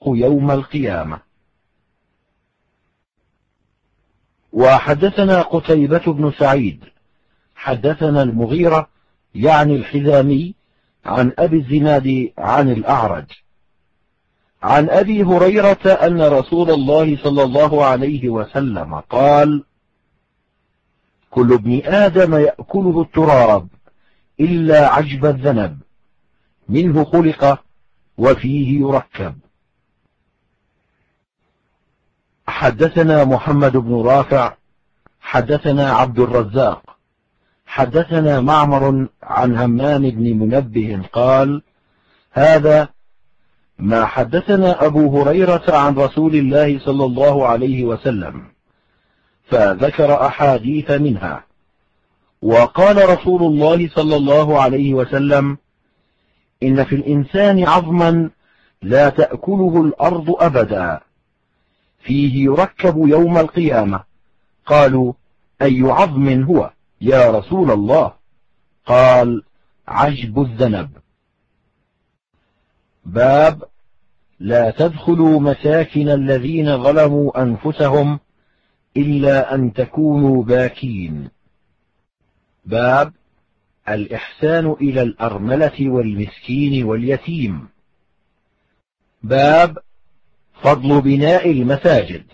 يوم القيامة. وحدثنا قتيبة بن سعيد حدثنا المغيرة يعني الحزامي عن أبي الزناد عن الأعرج عن أبي هريرة أن رسول الله صلى الله عليه وسلم قال: كل ابن آدم يأكله التراب إلا عجب الذنب، منه خلق وفيه يركب. حدثنا محمد بن رافع حدثنا عبد الرزاق حدثنا معمر عن همام بن منبه قال: هذا ما حدثنا أبو هريرة عن رسول الله صلى الله عليه وسلم، فذكر أحاديث منها. وقال رسول الله صلى الله عليه وسلم: إن في الإنسان عظما لا تأكله الأرض أبدا، فيه يركب يوم القيامة. قالوا: أي عظم هو يا رسول الله؟ قال: عجب الذنب. باب لا تدخلوا مساكن الذين ظلموا أنفسهم إلا أن تكونوا باكين. باب الإحسان إلى الأرملة والمسكين واليتيم. باب فضل بناء المساجد.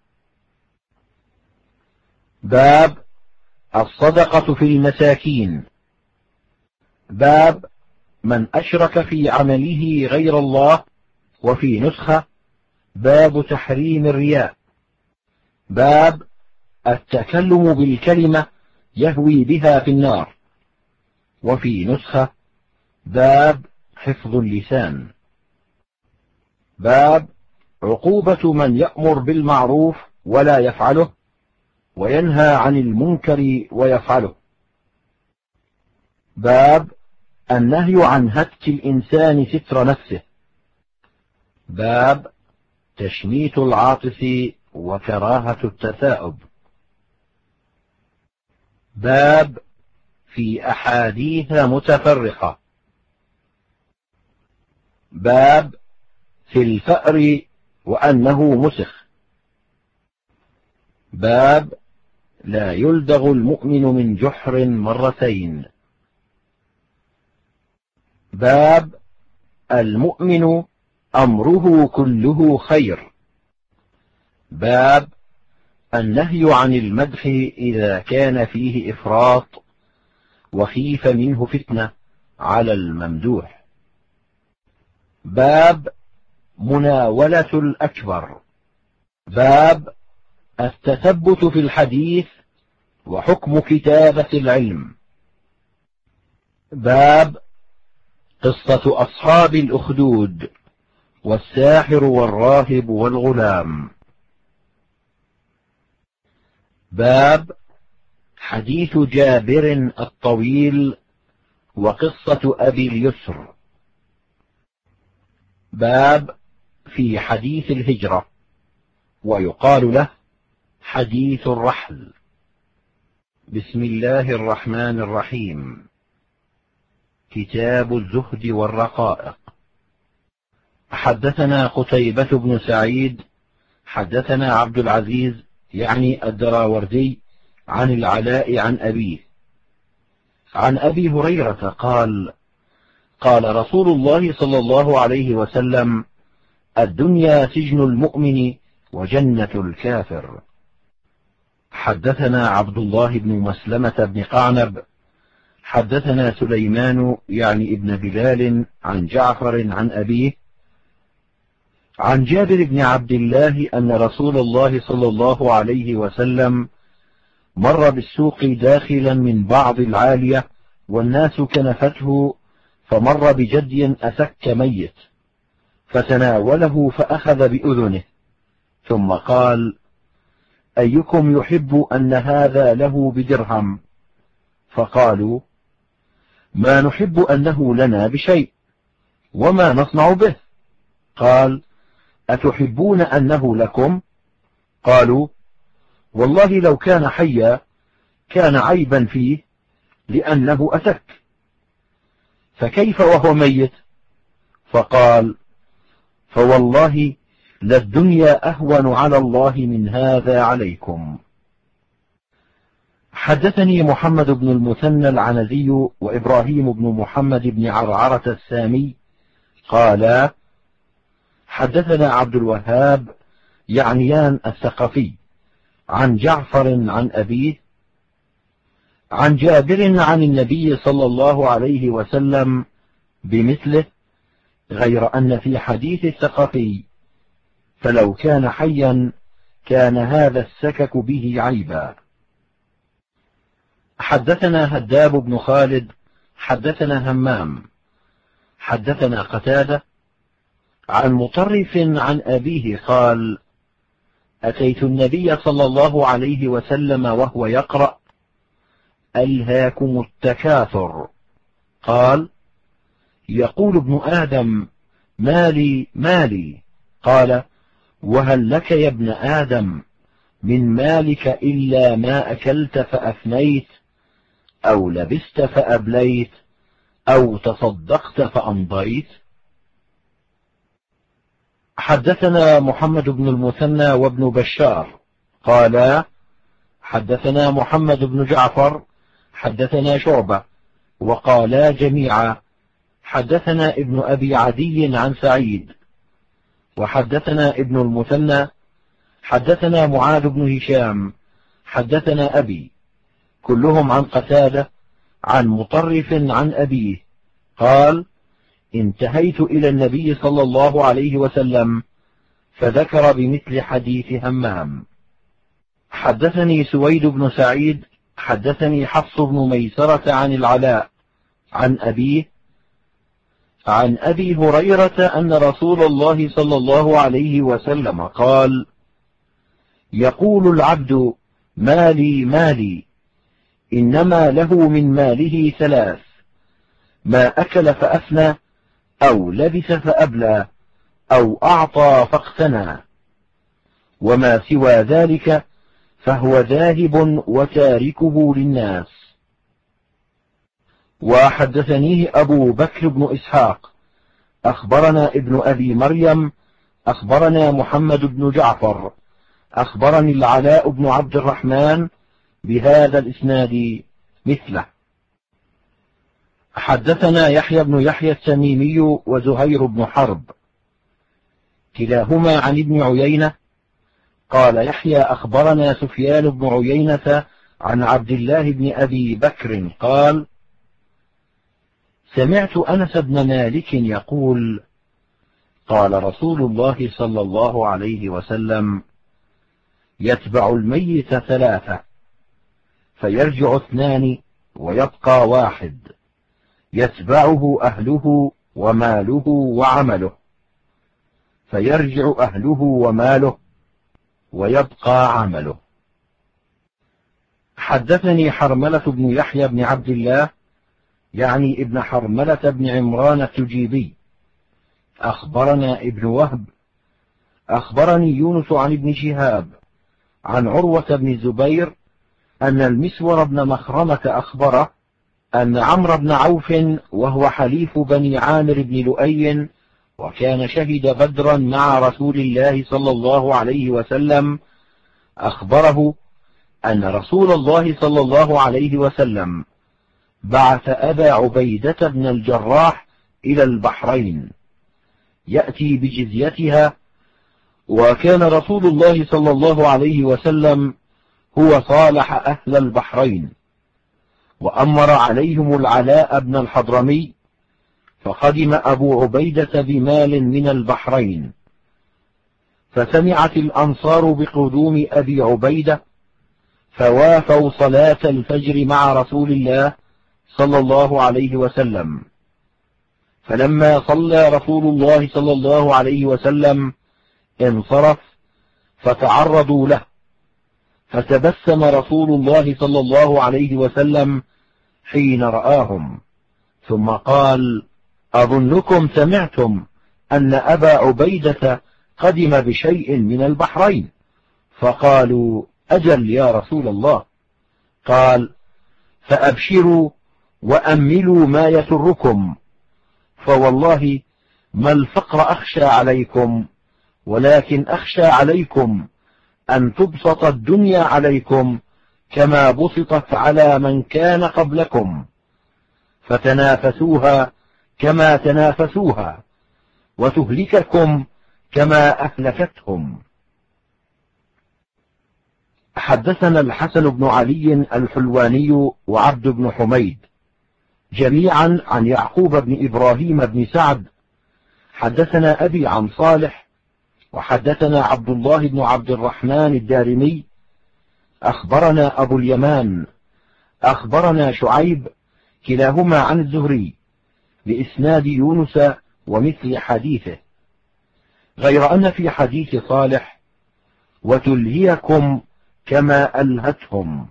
باب الصدقة في المساكين. باب من أشرك في عمله غير الله. وفي نسخة: باب تحريم الرياء. باب التكلم بالكلمة يهوي بها في النار. وفي نسخة: باب حفظ اللسان. باب عقوبة من يأمر بالمعروف ولا يفعله، وينهى عن المنكر ويفعله. باب النهي عن هتك الإنسان ستر نفسه. باب تشميت العاطس وكراهة التثاؤب. باب في أحاديث متفرقة. باب في الفأر وأنه مسخ. باب لا يلدغ المؤمن من جحر مرتين. باب المؤمن أمره كله خير. باب النهي عن المدح إذا كان فيه إفراط وخيف منه فتنة على الممدوح. باب مناولة الأكبر. باب التثبت في الحديث وحكم كتابة العلم. باب قصة أصحاب الأخدود والساحر والراهب والغلام. باب حديث جابر الطويل وقصة أبي اليسر. باب في حديث الهجرة، ويقال له حديث الرحل. بسم الله الرحمن الرحيم. كتاب الزهد والرقائق. حدثنا قتيبة بن سعيد حدثنا عبد العزيز يعني الدراوردي عن العلاء عن أبيه عن أبي هريرة قال: قال رسول الله صلى الله عليه وسلم: الدنيا سجن المؤمن وجنة الكافر. حدثنا عبد الله بن مسلمة بن قعنب حدثنا سليمان يعني ابن بلال عن جعفر عن أبيه عن جابر بن عبد الله أن رسول الله صلى الله عليه وسلم مر بالسوق داخلا من بعض العالية والناس كنفته، فمر بجدي أسك ميت فتناوله فأخذ بأذنه، ثم قال: أيكم يحب أن هذا له بدرهم؟ فقالوا: ما نحب أنه لنا بشيء، وما نصنع به؟ قال: أتحبون أنه لكم؟ قالوا: والله لو كان حيا كان عيبا فيه لأنه أسك، فكيف وهو ميت؟ فقال: فوالله للدنيا أهون على الله من هذا عليكم. حدثني محمد بن المثنى العنزي وإبراهيم بن محمد بن عرعرة السامي قالا حدثنا عبد الوهاب يعنيان الثقفي عن جعفر عن أبيه عن جابر عن النبي صلى الله عليه وسلم بمثله، غير أن في حديث الثقفي فلو كان حيا كان هذا السكك به عيبا. حدثنا هداب بن خالد حدثنا همام حدثنا قتادة عن مطرف عن أبيه قال أتيت النبي صلى الله عليه وسلم وهو يقرأ ألهاكم التكاثر، قال يقول ابن آدم مالي مالي، قال وهل لك يا ابن آدم من مالك إلا ما أكلت فأفنيت أو لبست فأبليت أو تصدقت فأمضيت. حدثنا محمد بن المثنى وابن بشار قالا حدثنا محمد بن جعفر حدثنا شعبة وقالا جميعا حدثنا ابن أبي عدي عن سعيد وحدثنا ابن المثنى حدثنا معاذ بن هشام حدثنا أبي، كلهم عن قتادة عن مطرف عن أبيه قال انتهيت إلى النبي صلى الله عليه وسلم فذكر بمثل حديث همام. حدثني سويد بن سعيد حدثني حفص بن ميسرة عن العلاء عن أبيه عن أبي هريرة أن رسول الله صلى الله عليه وسلم قال يقول العبد مالي مالي، إنما له من ماله ثلاث: ما أكل فأفنى أو لبس فأبلى أو أعطى فاقتنى، وما سوى ذلك فهو ذاهب وتاركه للناس. وحدثنيه أبو بكر بن إسحاق أخبرنا ابن أبي مريم أخبرنا محمد بن جعفر أخبرني العلاء بن عبد الرحمن بهذا الإسناد مثله. حدثنا يحيى بن يحيى التميمي وزهير بن حرب كلاهما عن ابن عيينة قال يحيى أخبرنا سفيان بن عيينة عن عبد الله بن أبي بكر قال سمعت أنس بن مالك يقول قال رسول الله صلى الله عليه وسلم يتبع الميت ثلاثة فيرجع اثنان ويبقى واحد، يتبعه أهله وماله وعمله، فيرجع أهله وماله ويبقى عمله. حدثني حرملة بن يحيى بن عبد الله يعني ابن حرملة بن عمران التجيبي أخبرنا ابن وهب أخبرني يونس عن ابن شهاب عن عروة بن الزبير أن المسور بن مخرمة أخبره أن عمرو بن عوف وهو حليف بني عامر بن لؤي وكان شهد بدرا مع رسول الله صلى الله عليه وسلم أخبره أن رسول الله صلى الله عليه وسلم بعث أبا عبيدة بن الجراح إلى البحرين يأتي بجزيتها، وكان رسول الله صلى الله عليه وسلم هو صالح أهل البحرين وأمر عليهم العلاء بن الحضرمي، فقدم أبو عبيدة بمال من البحرين، فسمعت الأنصار بقدوم أبي عبيدة فوافوا صلاة الفجر مع رسول الله صلى الله عليه وسلم، فلما صلى رسول الله صلى الله عليه وسلم انصرف فتعرضوا له، فتبسم رسول الله صلى الله عليه وسلم حين رآهم، ثم قال أظنكم سمعتم أن أبا عبيدة قدم بشيء من البحرين؟ فقالوا أجل يا رسول الله. قال فأبشروا وأملوا ما يسركم، فوالله ما الفقر أخشى عليكم، ولكن أخشى عليكم أن تبسط الدنيا عليكم كما بسطت على من كان قبلكم، فتنافسوها كما تنافسوها، وتهلككم كما أهلكتهم. حدثنا الحسن بن علي الحلواني وعبد بن حميد جميعا عن يعقوب بن إبراهيم بن سعد حدثنا أبي عن صالح، وحدثنا عبد الله بن عبد الرحمن الدارمي أخبرنا أبو اليمان أخبرنا شعيب كلاهما عن الزهري بإسناد يونس ومثل حديثه، غير أن في حديث صالح وتلهيكم كما ألهتهم.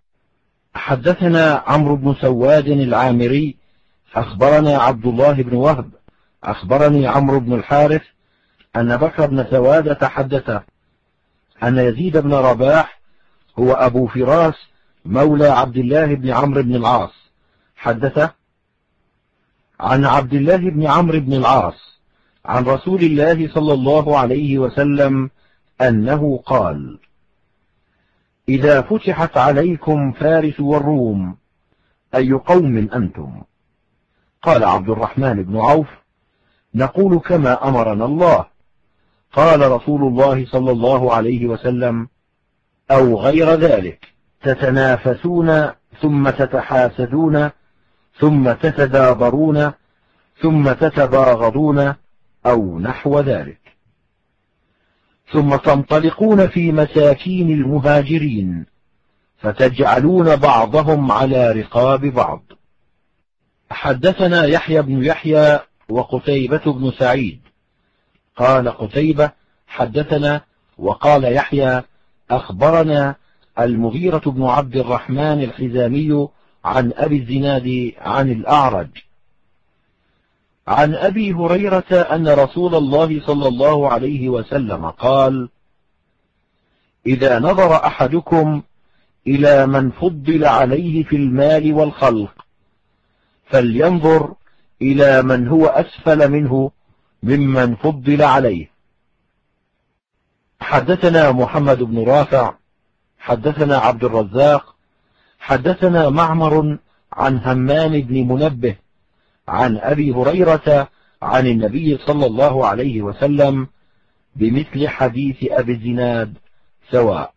حدثنا عمرو بن سواد العامري أخبرنا عبد الله بن وهب أخبرني عمرو بن الحارث أن بكر بن سوادة حدثه أن يزيد بن رباح هو أبو فراس مولى عبد الله بن عمرو بن العاص حدثه عن عبد الله بن عمرو بن العاص عن رسول الله صلى الله عليه وسلم أنه قال: إذا فتحت عليكم فارس والروم أي قوم أنتم؟ قال عبد الرحمن بن عوف: نقول كما أمرنا الله. قال رسول الله صلى الله عليه وسلم: أو غير ذلك، تتنافسون ثم تتحاسدون ثم تتدابرون ثم تتباغضون أو نحو ذلك، ثم تنطلقون في مساكين المهاجرين فتجعلون بعضهم على رقاب بعض. حدثنا يحيى بن يحيى وقتيبة بن سعيد قال قتيبة حدثنا، وقال يحيى أخبرنا المغيرة بن عبد الرحمن الحزامي عن أبي الزناد عن الأعرج عن أبي هريرة أن رسول الله صلى الله عليه وسلم قال: إذا نظر أحدكم إلى من فضل عليه في المال والخلق فلينظر إلى من هو أسفل منه ممن فضل عليه. حدثنا محمد بن رافع حدثنا عبد الرزاق حدثنا معمر عن همام بن منبه عن أبي هريرة عن النبي صلى الله عليه وسلم بمثل حديث أبي الزناد سواء.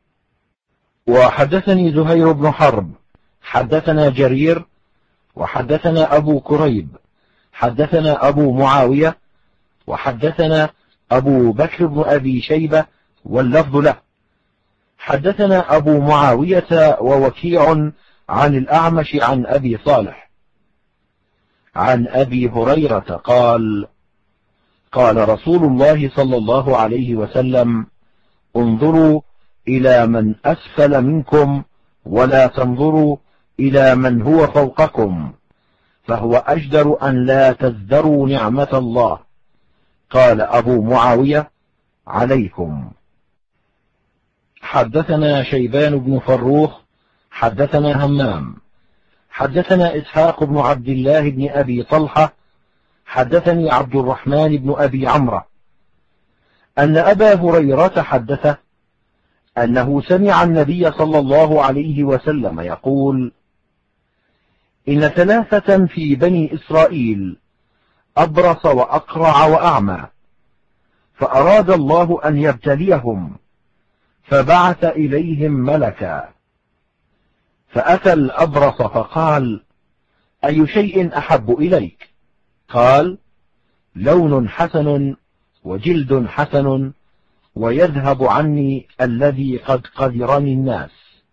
وحدثني زهير بن حرب حدثنا جرير وحدثنا أبو كريب حدثنا أبو معاوية وحدثنا أبو بكر بن أبي شيبة واللفظ له. حدثنا أبو معاوية ووكيع عن الأعمش عن أبي صالح عن أبي هريرة قال: قال رسول الله صلى الله عليه وسلم: انظروا إلى من أسفل منكم ولا تنظروا إلى من هو فوقكم، فهو أجدر أن لا تزدروا نعمة الله. قال أبو معاوية: عليكم. حدثنا شيبان بن فروخ حدثنا همام حدثنا إسحاق بن عبد الله بن أبي طلحة حدثني عبد الرحمن بن أبي عمرو أن أبا هريرة حدثه أنه سمع النبي صلى الله عليه وسلم يقول: إن ثلاثة في بني إسرائيل أبرص وأقرع وأعمى، فأراد الله أن يبتليهم فبعث إليهم ملكا، فأتى الأبرص فقال: أي شيء أحب إليك؟ قال: لون حسن وجلد حسن ويذهب عني الذي قد قدرني الناس.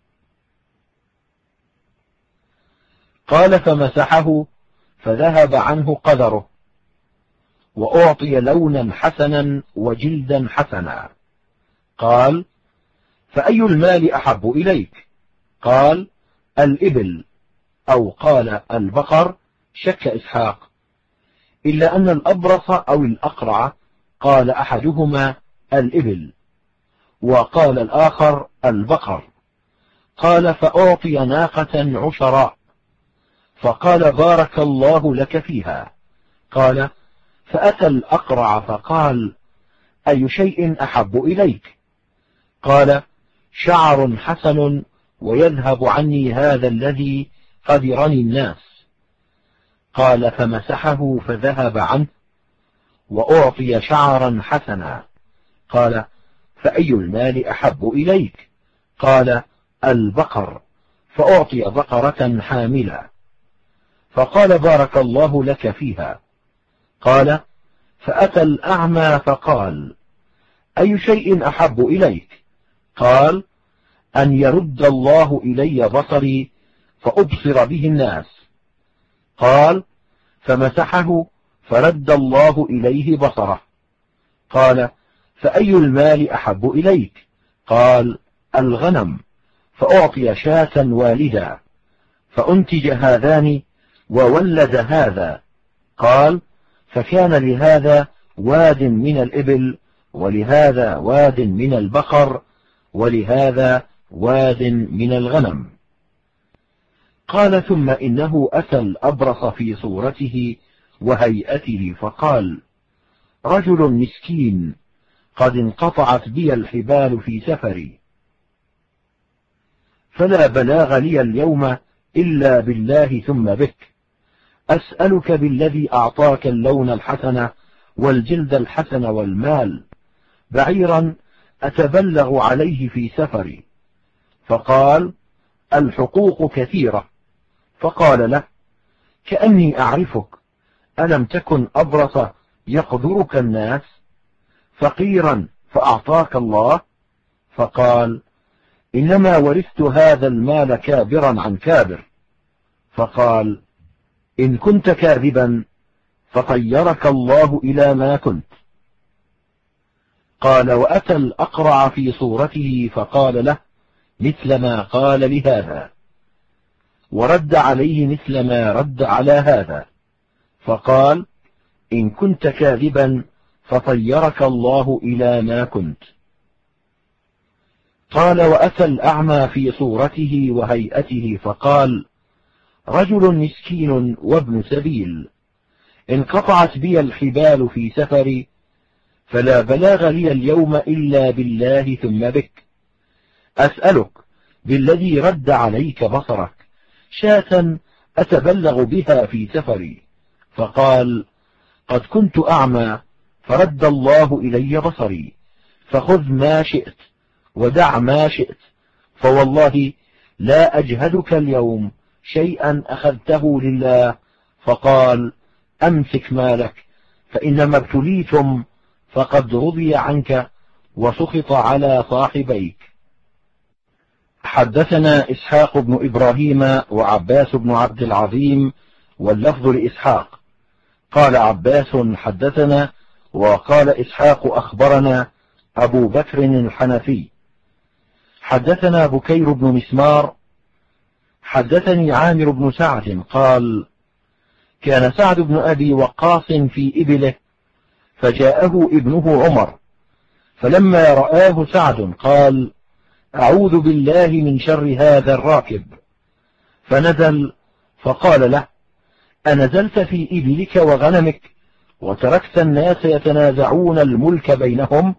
قال: فمسحه فذهب عنه قدره، وأعطي لونا حسنا وجلدا حسنا. قال: فأي المال أحب إليك؟ قال: الإبل، أو قال البقر، شك إسحاق، إلا أن الأبرص أو الأقرع قال أحدهما الإبل وقال الآخر البقر. قال: فأعطي ناقة عشراء، فقال: بارك الله لك فيها. قال: فأتى الأقرع فقال: أي شيء أحب إليك؟ قال: شعر حسن ويذهب عني هذا الذي قدرني الناس. قال: فمسحه فذهب عنه وأعطي شعرا حسنا. قال: فأي المال أحب إليك؟ قال: البقر، فأعطي بقرة حاملة. فقال: بارك الله لك فيها. قال: فأتى الأعمى فقال: أي شيء أحب إليك؟ قال: أن يرد الله إلي بصري فأبصر به الناس. قال: فمسحه فرد الله إليه بصره. قال: فأي المال أحب إليك؟ قال: الغنم، فأعطي شاة والدا، فأنتج هذان وولد هذا. قال: فكان لهذا واد من الإبل، ولهذا واد من البقر، ولهذا واد من الغنم. قال: ثم إنه أتى الأبرص في صورته وهيئته فقال: رجل مسكين قد انقطعت بي الحبال في سفري، فلا بلاغ لي اليوم إلا بالله ثم بك، أسألك بالذي أعطاك اللون الحسن والجلد الحسن والمال بعيرا أتبلغ عليه في سفري. فقال: الحقوق كثيرة. فقال له: كأني أعرفك، ألم تكن أبرص يقدرك الناس فقيرا فأعطاك الله؟ فقال: إنما ورثت هذا المال كابرا عن كابر. فقال: إن كنت كاذبا فطيرك الله إلى ما كنت. قال: وأتى الأقرع في صورته فقال له مثل ما قال لهذا، ورد عليه مثل ما رد على هذا. فقال: إن كنت كاذبا فطيرك الله إلى ما كنت. قال: وأتى الأعمى في صورته وهيئته فقال: رجل مسكين وابن سبيل انقطعت بي الحبال في سفري، فلا بلاغ لي اليوم إلا بالله ثم بك، أسألك بالذي رد عليك بصرك شاة أتبلغ بها في سفري. فقال: قد كنت أعمى فرد الله إلي بصري، فخذ ما شئت ودع ما شئت، فوالله لا أجهدك اليوم شيئا أخذته لله. فقال: أمسك مالك، فإنما ابتليتم فقد رضي عنك وسخط على صاحبيك. حدثنا إسحاق بن إبراهيم وعباس بن عبد العظيم، واللفظ لإسحاق. قال عباس: حدثنا، وقال إسحاق: أخبرنا أبو بكر الحنفي. حدثنا بكير بن مسمار حدثني عامر بن سعد قال: كان سعد بن أبي وقاص في إبله، فجاءه ابنه عمر، فلما رآه سعد قال: أعوذ بالله من شر هذا الراكب. فنزل فقال له: أنزلت في إبلك وغنمك وتركت الناس يتنازعون الملك بينهم؟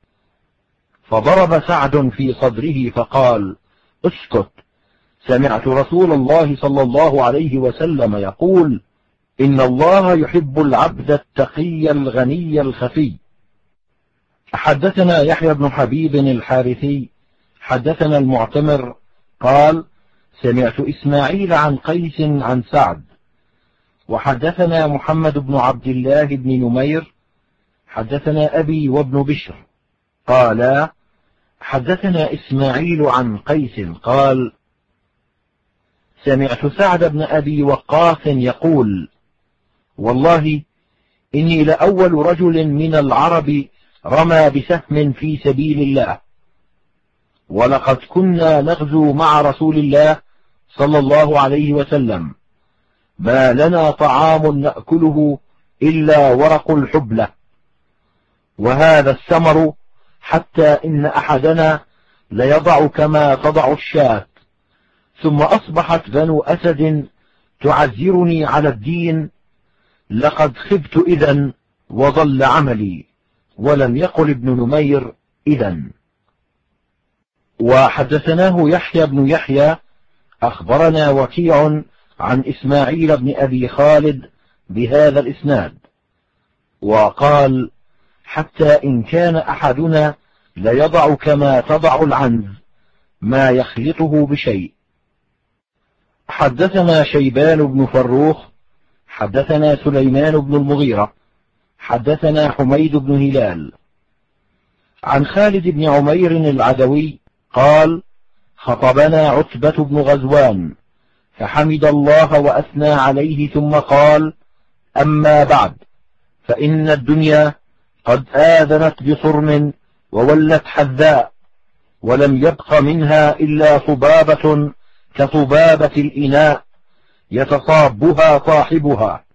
فضرب سعد في صدره فقال: اسكت، سمعت رسول الله صلى الله عليه وسلم يقول: إن الله يحب العبد التقي الغني الخفي. حدثنا يحيى بن حبيب الحارثي حدثنا المعتمر قال: سمعت إسماعيل عن قيس عن سعد. وحدثنا محمد بن عبد الله بن نمير حدثنا أبي وابن بشر قال: حدثنا إسماعيل عن قيس قال: سمعت سعد بن أبي وقاص يقول: والله إني لأول رجل من العرب رمى بسهم في سبيل الله، ولقد كنا نغزو مع رسول الله صلى الله عليه وسلم، ما لنا طعام نأكله إلا ورق الحبلة وهذا الثمر، حتى إن أحدنا ليضع كما تضع الشاة. ثم أصبحت بنو أسد تعذرني على الدين، لقد خبت إذن وضل عملي. ولم يقل ابن نمير إذن. وحدثناه يحيى بن يحيى أخبرنا وكيع عن إسماعيل بن أبي خالد بهذا الإسناد، وقال: حتى إن كان أحدنا ليضع كما تضع العنز ما يخلطه بشيء. حدثنا شيبان بن فروخ حدثنا سليمان بن المغيرة حدثنا حميد بن هلال عن خالد بن عمير العدوي قال: خطبنا عتبة بن غزوان فحمد الله وأثنى عليه ثم قال: أما بعد، فإن الدنيا قد آذنت بصرم وولت حذاء، ولم يبق منها إلا صبابة كصبابة الإناء يتصابها صاحبها،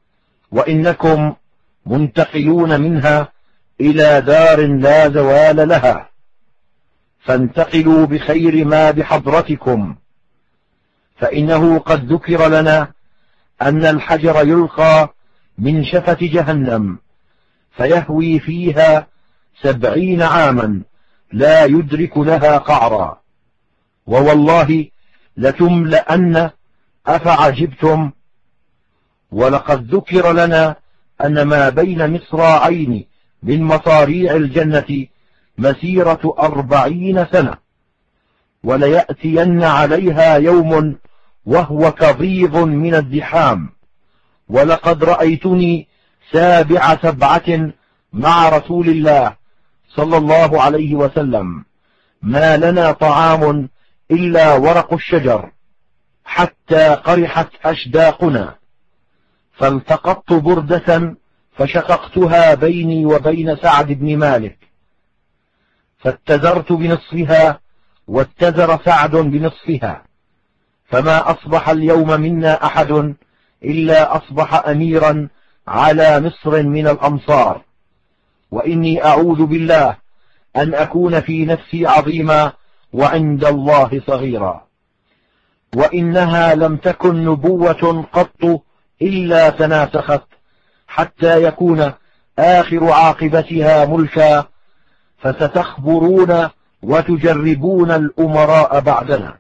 وإنكم منتقلون منها إلى دار لا زوال لها، فانتقلوا بخير ما بحضرتكم، فإنه قد ذكر لنا أن الحجر يلقى من شفة جهنم فيهوي فيها 70 عاما لا يدرك لها قعرا، ووالله لتملأن أفعجبتم. ولقد ذكر لنا أن ما بين مصراعين من مصاريع الجنة مسيرة 40 سنة، وليأتين عليها يوم وهو كضيض من الزحام. ولقد رأيتني 7 مع رسول الله صلى الله عليه وسلم، ما لنا طعام إلا ورق الشجر حتى قرحت أشداقنا، فالتقطت بردة فشققتها بيني وبين سعد بن مالك، فاتزرت بنصفها واتزر سعد بنصفها، فما أصبح اليوم منا أحد إلا أصبح أميرا على مصر من الأمصار، وإني أعوذ بالله أن أكون في نفسي عظيما وعند الله صغيرا. وإنها لم تكن نبوة قط إلا تناسخت حتى يكون آخر عاقبتها ملكا، فستخبرون وتجربون الأمراء بعدنا.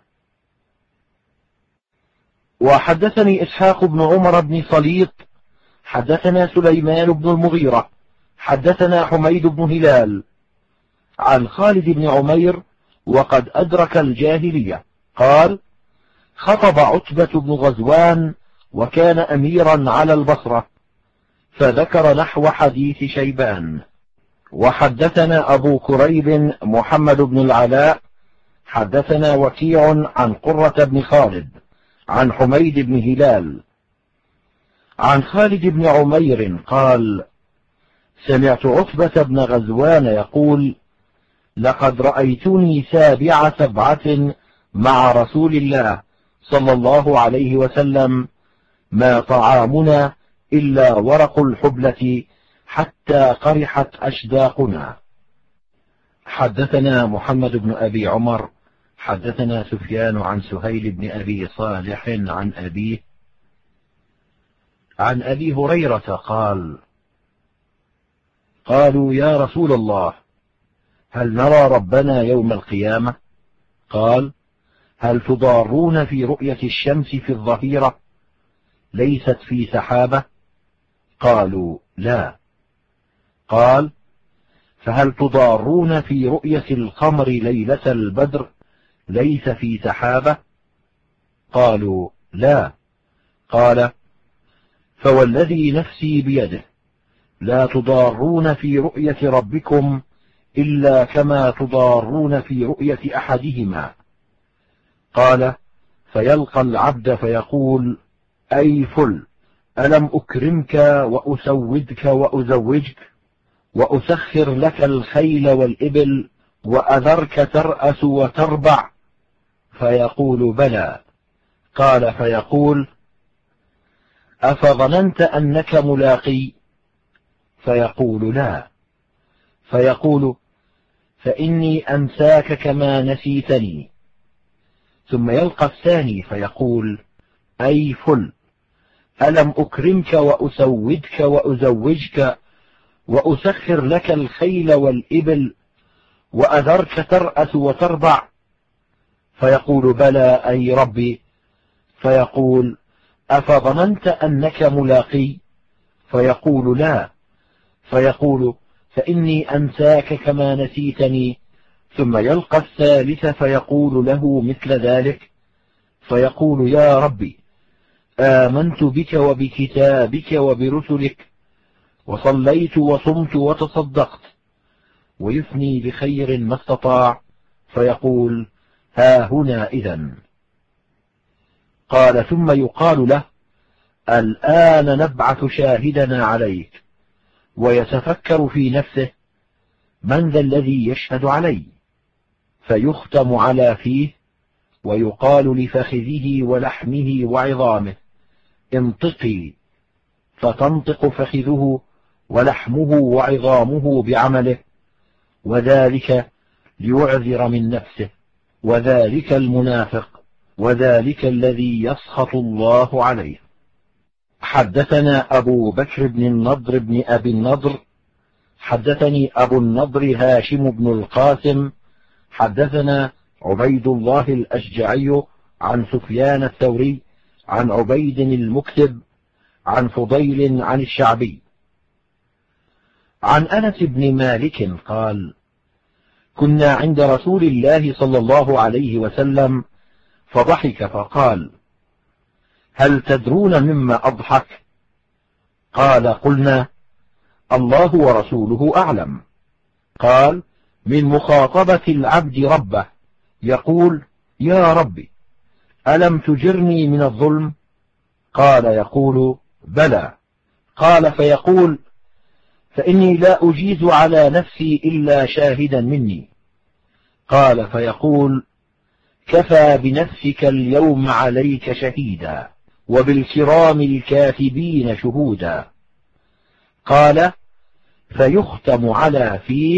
وحدثني إسحاق بن عمر بن صليط حدثنا سليمان بن المغيرة حدثنا حميد بن هلال عن خالد بن عمير وقد أدرك الجاهلية قال: خطب عتبة بن غزوان وكان أميرا على البصرة، فذكر نحو حديث شيبان. وحدثنا أبو كريب محمد بن العلاء حدثنا وكيع عن قرة بن خالد عن حميد بن هلال عن خالد بن عمير قال: سمعت عتبة بن غزوان يقول: لقد رأيتني 7 مع رسول الله صلى الله عليه وسلم، ما طعامنا إلا ورق الحبلة حتى قرحت أشداقنا. حدثنا محمد بن أبي عمر حدثنا سفيان عن سهيل بن أبي صالح عن أبيه عن أبي هريرة قال: قالوا يا رسول الله، هل نرى ربنا يوم القيامة؟ قال: هل تضارون في رؤية الشمس في الظهيرة ليست في سحابة؟ قالوا لا. قال: فهل تضارون في رؤية القمر ليلة البدر ليس في سحابة؟ قالوا لا. قال: فوالذي نفسي بيده لا تضارون في رؤية ربكم إلا كما تضارون في رؤية أحدهما. قال: فيلقى العبد فيقول: أي فل، ألم أكرمك وأسودك وأزوجك وأسخر لك الخيل والإبل وأذرك ترأس وتربع؟ فيقول: بلى. قال: فيقول: أفظننت أنك ملاقي؟ فيقول: لا. فيقول: فإني أنساك كما نسيتني. ثم يلقى الثاني فيقول: أي فل، ألم أكرمك وأسودك وأزوجك وأسخر لك الخيل والإبل وأذرك ترأس وتربع؟ فيقول بلى أي ربي. فيقول أفظننت أنك ملاقي؟ فيقول لا. فيقول فإني أنساك كما نسيتني. ثم يلقى الثالث فيقول له مثل ذلك، فيقول يا ربي آمنت بك وبكتابك وبرسلك، وصليت وصمت وتصدقت، ويثني بخير ما استطاع. فيقول ها هنا إذن. قال ثم يقال له الآن نبعث شاهدنا عليك. ويتفكر في نفسه من ذا الذي يشهد علي؟ فيختم على فيه، ويقال لفخذه ولحمه وعظامه انطقي، فتنطق فخذه ولحمه وعظامه بعمله، وذلك ليعذر من نفسه. وذلك المنافق، وذلك الذي يسخط الله عليه. حدثنا أبو بكر بن النضر بن أبي النضر حدثني أبو النضر هاشم بن القاسم حدثنا عبيد الله الأشجعي عن سفيان الثوري عن عبيد المكتب عن فضيل عن الشعبي عن أنس بن مالك قال كنا عند رسول الله صلى الله عليه وسلم فضحك فقال هل تدرون مما أضحك؟ قال قلنا الله ورسوله أعلم. قال من مخاطبة العبد ربه يقول يا ربي ألم تجرني من الظلم؟ قال يقول بلى. قال فيقول فإني لا أجيز على نفسي إلا شاهدا مني. قال فيقول كفى بنفسك اليوم عليك شهيدا وبالكرام الكاتبين شهودا. قال فيختم على فيه،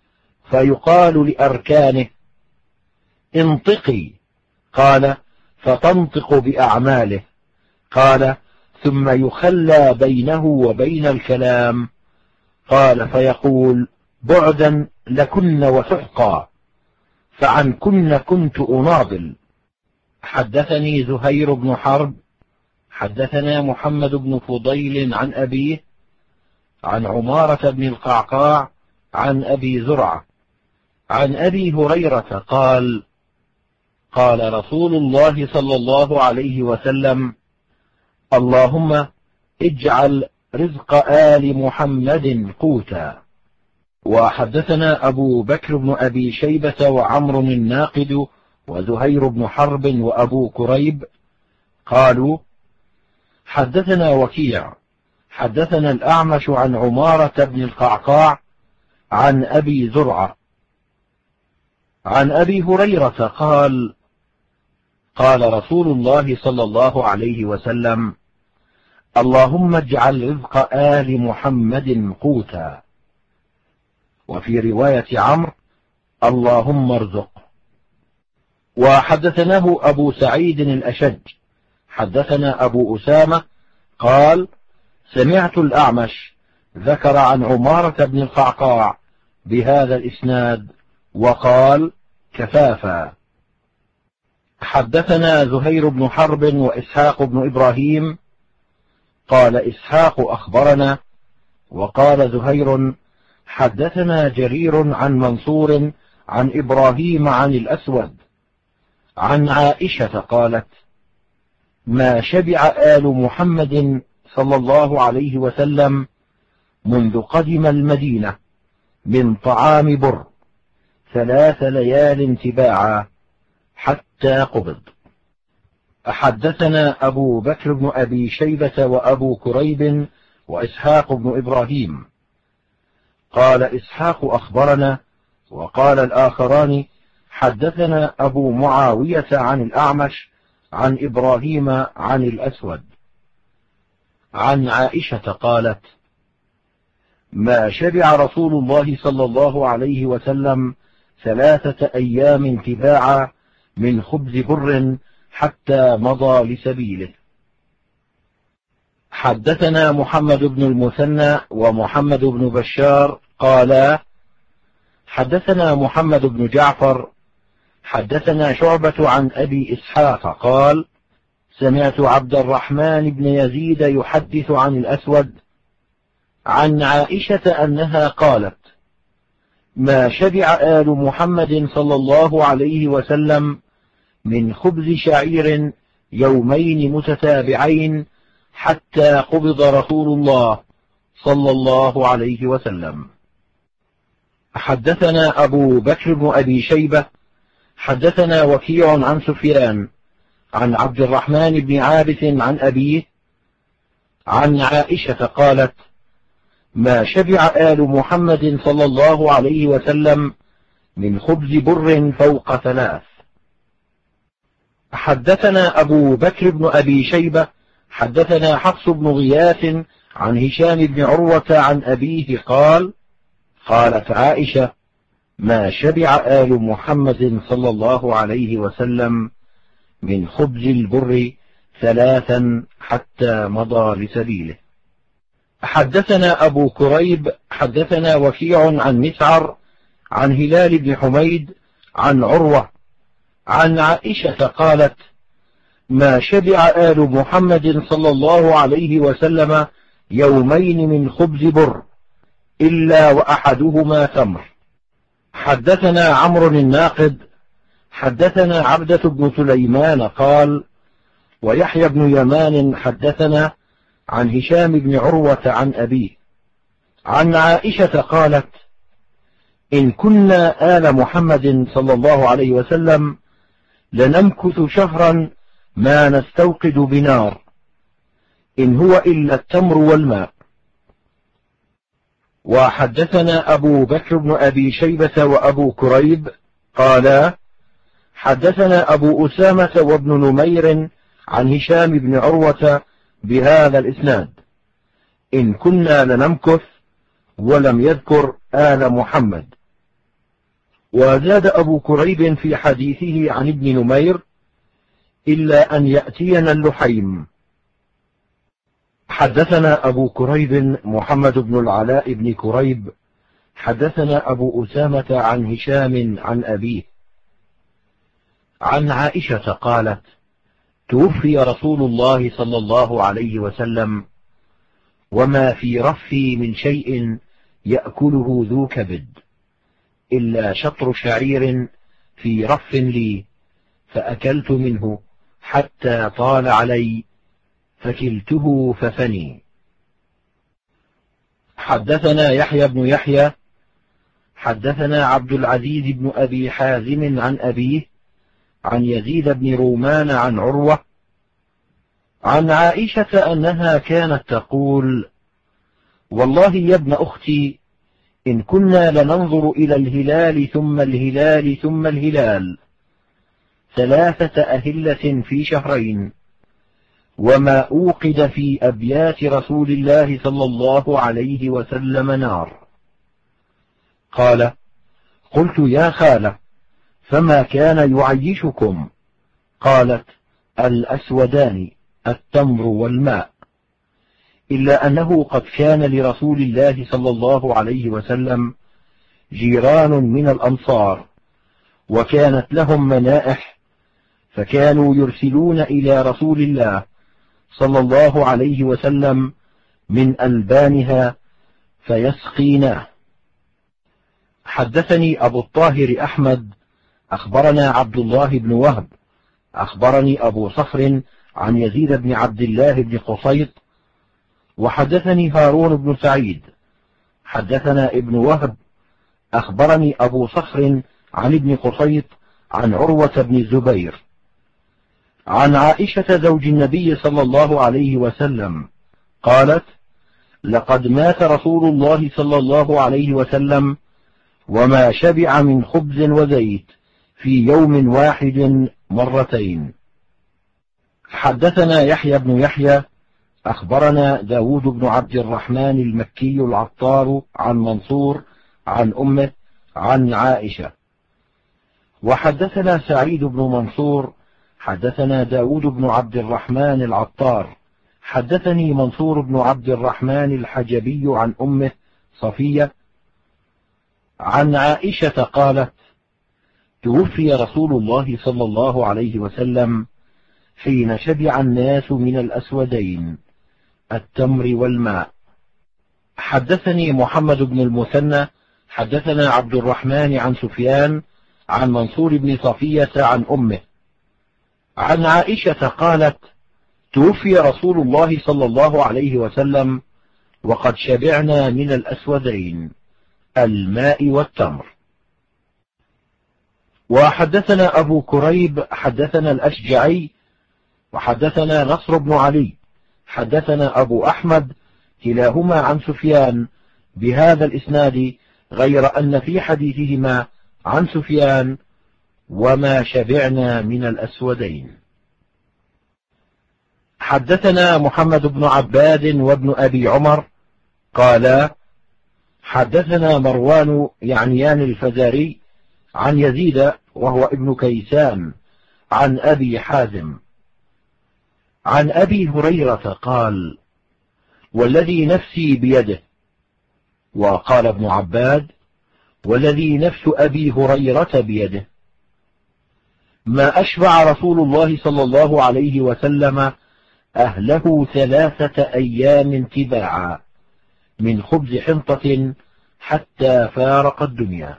فيقال لأركانه انطقي. قال فتنطق بأعماله. قال ثم يخلى بينه وبين الكلام. قال فيقول بعدا لكن وسحقا، فعنكن كنت أناضل. حدثني زهير بن حرب حدثنا محمد بن فضيل عن أبيه عن عمارة بن القعقاع عن أبي زرعة عن أبي هريرة قال قال رسول الله صلى الله عليه وسلم اللهم اجعل رزق آل محمد قوتا. وحدثنا أبو بكر بن أبي شيبة وعمر الناقد وزهير بن حرب وأبو كريب قالوا حدثنا وكيع حدثنا الأعمش عن عمارة بن القعقاع عن أبي زرعة عن أبي هريرة قال قال رسول الله صلى الله عليه وسلم اللهم اجعل رزق آل محمد قوتا. وفي رواية عمرو اللهم ارزق. وحدثناه أبو سعيد الأشج حدثنا أبو أسامة قال سمعت الأعمش ذكر عن عمارة بن القعقاع بهذا الإسناد وقال كفافا. حدثنا زهير بن حرب وإسحاق بن إبراهيم قال إسحاق أخبرنا وقال زهير حدثنا جرير عن منصور عن إبراهيم عن الأسود عن عائشة قالت ما شبع آل محمد صلى الله عليه وسلم منذ قدم المدينة من طعام بر 3 ليال تباعا حتى قبض. حدثنا أبو بكر بن أبي شيبة وأبو كريب وإسحاق بن إبراهيم قال إسحاق أخبرنا وقال الآخران حدثنا أبو معاوية عن الأعمش عن إبراهيم عن الأسود عن عائشة قالت ما شبع رسول الله صلى الله عليه وسلم 3 أيام تباعا من خبز بر حتى مضى لسبيله. حدثنا محمد بن المثنى ومحمد بن بشار قالا حدثنا محمد بن جعفر حدثنا شعبة عن أبي إسحاق قال سمعت عبد الرحمن بن يزيد يحدث عن الأسود عن عائشة أنها قالت ما شبع آل محمد صلى الله عليه وسلم من خبز شعير يومين متتابعين حتى قبض رسول الله صلى الله عليه وسلم. حدثنا أبو بكر بن أبي شيبة حدثنا وكيع عن سفيان عن عبد الرحمن بن عابس عن أبيه عن عائشة قالت ما شبع آل محمد صلى الله عليه وسلم من خبز بر فوق 3. حدثنا أبو بكر بن أبي شيبة حدثنا حفص بن غياث عن هشام بن عروة عن أبيه قال قالت عائشة ما شبع آل محمد صلى الله عليه وسلم من خبز البر 3 حتى مضى لسبيله. حدثنا أبو كريب حدثنا وكيع عن مسعر عن هلال بن حميد عن عروة عن عائشة قالت ما شبع آل محمد صلى الله عليه وسلم يومين من خبز بر إلا وأحدهما تمر. حدثنا عمرو الناقد حدثنا عبدة بن سليمان قال ويحيى بن يمان حدثنا عن هشام بن عروة عن أبيه عن عائشة قالت إن كنا آل محمد صلى الله عليه وسلم لنمكث شهرا ما نستوقد بنار إن هو إلا التمر والماء. وحدثنا أبو بكر بن أبي شيبة وأبو كريب قالا حدثنا أبو أسامة وابن نمير عن هشام بن عروة بهذا الإسناد إن كنا لنمكث ولم يذكر آل محمد. وزاد أبو كريب في حديثه عن ابن نمير إلا أن يأتينا اللحيم. حدثنا أبو كريب محمد بن العلاء بن كريب حدثنا أبو أسامة عن هشام عن أبيه عن عائشة قالت توفي رسول الله صلى الله عليه وسلم وما في رفي من شيء يأكله ذو كبد إلا شطر شعير في رف لي فأكلت منه حتى طال علي فكلته ففني. حدثنا يحيى بن يحيى حدثنا عبد العزيز بن أبي حازم عن أبيه عن يزيد بن رومان عن عروة عن عائشة أنها كانت تقول والله يا ابن أختي إن كنا لننظر إلى الهلال ثم الهلال ثم الهلال 3 أهلة في شهرين وما أوقد في أبيات رسول الله صلى الله عليه وسلم نار. قال قلت يا خالة فما كان يعيشكم؟ قالت الأسودان التمر والماء إلا أنه قد كان لرسول الله صلى الله عليه وسلم جيران من الأنصار وكانت لهم منائح فكانوا يرسلون إلى رسول الله صلى الله عليه وسلم من ألبانها فيسقيناه. حدثني أبو الطاهر أحمد أخبرنا عبد الله بن وهب أخبرني أبو صخر عن يزيد بن عبد الله بن قصيط وحدثني هارون بن سعيد حدثنا ابن وهب أخبرني أبو صخر عن ابن قصيط عن عروة بن الزبير عن عائشة زوج النبي صلى الله عليه وسلم قالت لقد مات رسول الله صلى الله عليه وسلم وما شبع من خبز وزيت في يوم واحد 2 حدثنا يحيى بن يحيى أخبرنا داود بن عبد الرحمن المكي العطار عن منصور عن أمه عن عائشة. وحدثنا سعيد بن منصور حدثنا داود بن عبد الرحمن العطار حدثني منصور بن عبد الرحمن الحجبي عن أمه صفية عن عائشة قالت: توفي رسول الله صلى الله عليه وسلم حين شبع الناس من الأسودين التمر والماء. حدثني محمد بن المثنى حدثنا عبد الرحمن عن سفيان عن منصور بن صفية عن أمه عن عائشة قالت: توفي رسول الله صلى الله عليه وسلم وقد شبعنا من الأسودين الماء والتمر. وحدثنا أبو كريب حدثنا الأشجعي وحدثنا نصر بن علي حدثنا أبو أحمد كلاهما عن سفيان بهذا الإسناد، غير أن في حديثهما عن سفيان: وما شبعنا من الأسودين. حدثنا محمد بن عباد وابن أبي عمر قالا: حدثنا مروان يعنيان الفزاري عن يزيد وهو ابن كيسان عن أبي حازم عن أبي هريرة قال: والذي نفسي بيده. وقال ابن عباد: والذي نفس أبي هريرة بيده، ما أشبع رسول الله صلى الله عليه وسلم أهله 3 أيام تباعا من خبز حنطة حتى فارق الدنيا.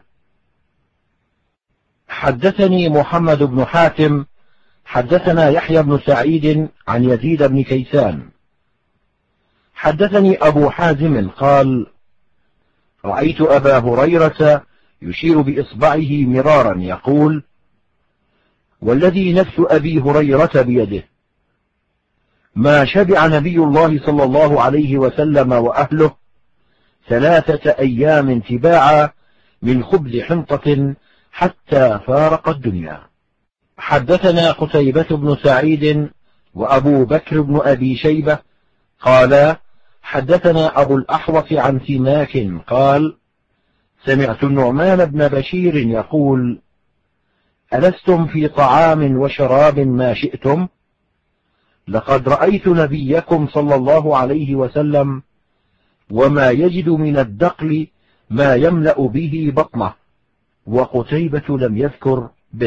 حدثني محمد بن حاتم حدثنا يحيى بن سعيد عن يزيد بن كيسان حدثني أبو حازم قال: رأيت أبا هريرة يشير بإصبعه مرارا يقول: والذي نفس أبي هريرة بيده، ما شبع نبي الله صلى الله عليه وسلم وأهله 3 أيام تباعا من خبز حنطة حتى فارق الدنيا. حدثنا قتيبة بن سعيد وأبو بكر بن أبي شيبة قالا: حدثنا أبو الأحوص عن سماك قال: سمعت النعمان بن بشير يقول: ألستم في طعام وشراب ما شئتم؟ لقد رأيت نبيكم صلى الله عليه وسلم وما يجد من الدقل ما يملأ به بطنه. وقتيبة لم يذكر به.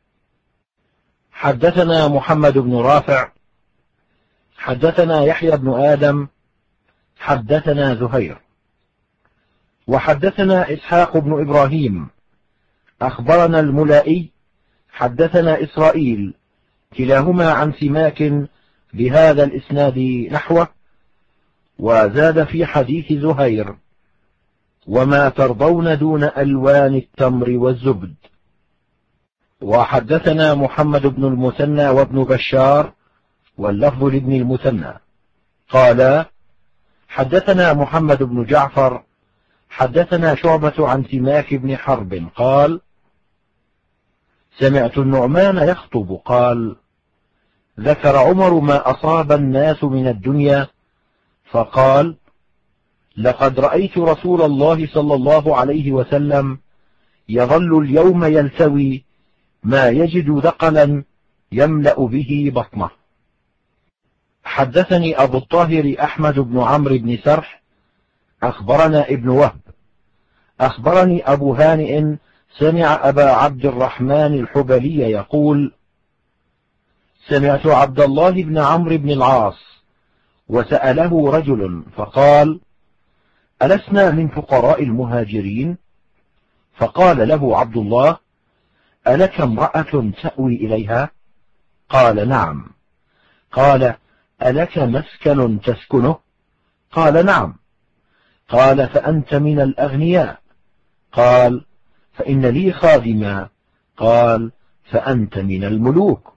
حدثنا محمد بن رافع حدثنا يحيى بن آدم حدثنا زهير وحدثنا إسحاق بن إبراهيم أخبرنا الملائي حدثنا إسرائيل كلاهما عن سماك بهذا الإسناد نحوه، وزاد في حديث زهير: وما ترضون دون ألوان التمر والزبد. وحدثنا محمد بن المثنى وابن بشار واللفظ لابن المثنى قالا: حدثنا محمد بن جعفر حدثنا شعبة عن سماك بن حرب قال: سمعت النعمان يخطب قال: ذكر عمر ما أصاب الناس من الدنيا فقال: لقد رأيت رسول الله صلى الله عليه وسلم يظل اليوم يلتوي ما يجد دقلا يملأ به بطنه. حدثني أبو الطاهر أحمد بن عمرو بن سرح أخبرنا ابن وهب أخبرني أبو هانئ سمع أبا عبد الرحمن الحبلي يقول: سمعت عبد الله بن عمرو بن العاص وسأله رجل فقال: ألسنا من فقراء المهاجرين؟ فقال له عبد الله: ألك امرأة تأوي إليها؟ قال: نعم. قال: ألك مسكن تسكنه؟ قال: نعم. قال: فأنت من الأغنياء؟ قال: فإن لي خادما؟ قال: فأنت من الملوك.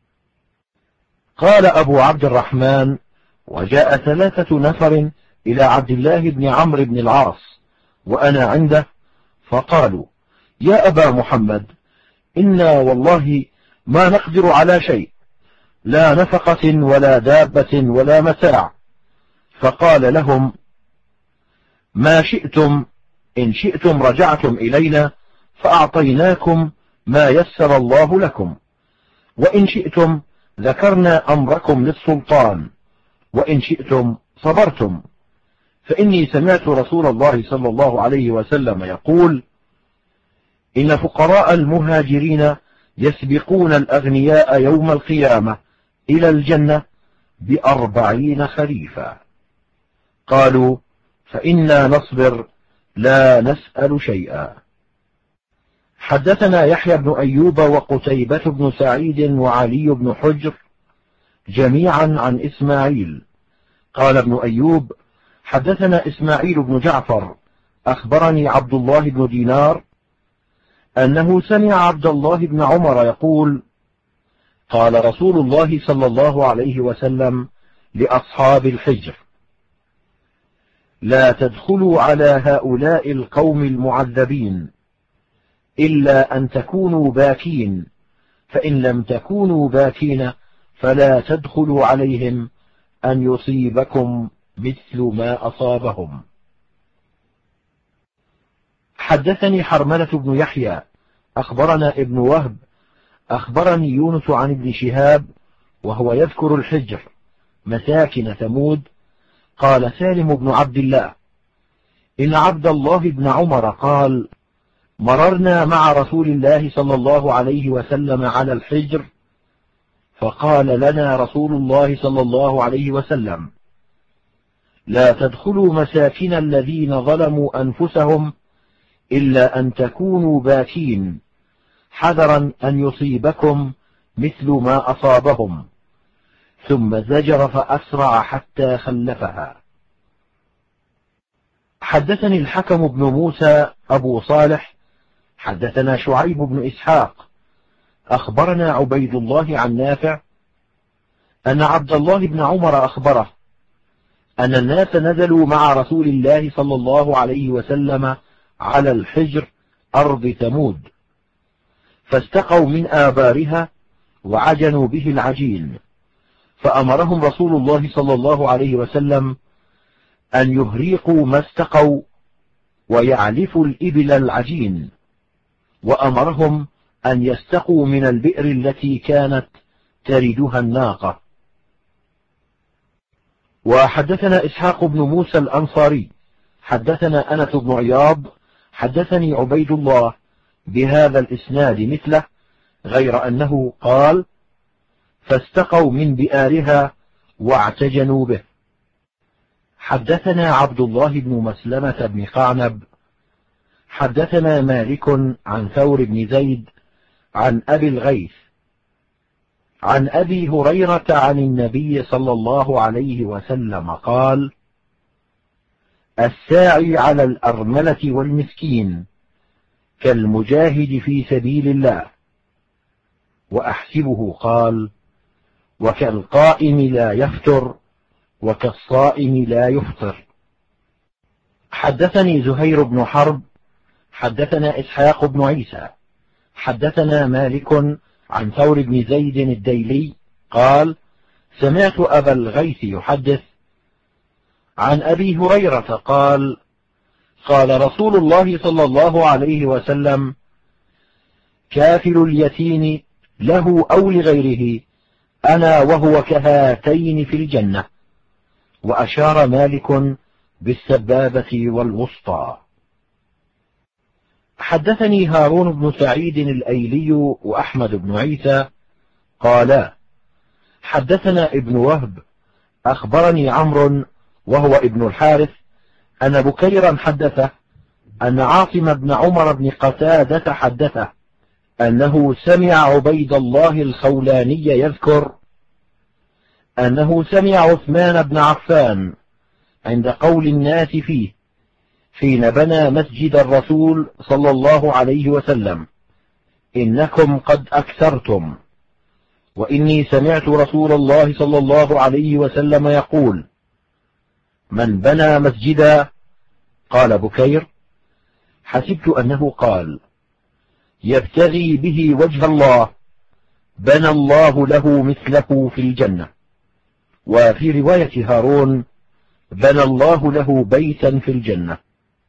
قال أبو عبد الرحمن: وجاء 3 نفر إلى عبد الله بن عمرو بن العاص وأنا عنده، فقالوا: يا أبا محمد، إنا والله ما نقدر على شيء، لا نفقة ولا دابة ولا متاع. فقال لهم: ما شئتم، إن شئتم رجعتم إلينا فأعطيناكم ما يسر الله لكم، وإن شئتم ذكرنا أمركم للسلطان وإن شئتم صبرتم، فإني سمعت رسول الله صلى الله عليه وسلم يقول: إن فقراء المهاجرين يسبقون الأغنياء يوم القيامة إلى الجنة ب40 خريفا. قالوا: فإنا نصبر لا نسأل شيئا. حدثنا يحيى بن أيوب وقتيبة بن سعيد وعلي بن حجر جميعا عن إسماعيل. قال ابن أيوب: حدثنا إسماعيل بن جعفر أخبرني عبد الله بن دينار أنه سمع عبد الله بن عمر يقول: قال رسول الله صلى الله عليه وسلم لأصحاب الحجر: لا تدخلوا على هؤلاء القوم المعذبين إلا أن تكونوا باكين، فإن لم تكونوا باكين فلا تدخلوا عليهم أن يصيبكم مثل ما أصابهم. حدثني حرملة بن يحيى أخبرنا ابن وهب أخبرني يونس عن ابن شهاب وهو يذكر الحجر مساكن ثمود. قال سالم بن عبد الله: إن عبد الله بن عمر قال: مررنا مع رسول الله صلى الله عليه وسلم على الحجر، فقال لنا رسول الله صلى الله عليه وسلم: لا تدخلوا مساكن الذين ظلموا أنفسهم إلا أن تكونوا باكين، حذرا أن يصيبكم مثل ما أصابهم، ثم زجر فأسرع حتى خلفها. حدثني الحكم بن موسى أبو صالح حدثنا شعيب بن إسحاق أخبرنا عبيد الله عن نافع أن عبد الله بن عمر أخبره أن الناس نزلوا مع رسول الله صلى الله عليه وسلم على الحجر أرض ثمود، فاستقوا من آبارها وعجنوا به العجين، فأمرهم رسول الله صلى الله عليه وسلم أن يهريقوا ما استقوا ويعلفوا الإبل العجين، وأمرهم أن يستقوا من البئر التي كانت تردها الناقة. وحدثنا إسحاق بن موسى الأنصاري حدثنا أنس بن عياض حدثني عبيد الله بهذا الإسناد مثله، غير أنه قال: فاستقوا من بئارها واعتجنوا به. حدثنا عبد الله بن مسلمة بن قعنب حدثنا مالك عن ثور بن زيد عن أبي الغيث عن أبي هريرة عن النبي صلى الله عليه وسلم قال: الساعي على الأرملة والمسكين كالمجاهد في سبيل الله. وأحسبه قال: وكالقائم لا يفتر وكالصائم لا يفطر. حدثني زهير بن حرب حدثنا إسحاق بن عيسى حدثنا مالك عن ثور بن زيد الديلي قال: سمعت أبا الغيث يحدث عن أبي هريرة قال: قال رسول الله صلى الله عليه وسلم: كافل اليتيم له أو لغيره أنا وهو كهاتين في الجنة. وأشار مالك بالسبابة والوسطى. حدثني هارون بن سعيد الأيلي وأحمد بن عيسى قالا: حدثنا ابن وهب أخبرني عمرو وهو ابن الحارث أن بكيرا حدثه أن عاصم بن عمر بن قتادة حدثه أنه سمع عبيد الله الخولاني يذكر أنه سمع عثمان بن عفان عند قول الناس فيه حين بنى مسجد الرسول صلى الله عليه وسلم: إنكم قد أكثرتم، وإني سمعت رسول الله صلى الله عليه وسلم يقول: من بنى مسجدا. قال بكير: حسبت أنه قال: يبتغي به وجه الله بنى الله له مثله في الجنة. وفي رواية هارون: بنى الله له بيتا في الجنة.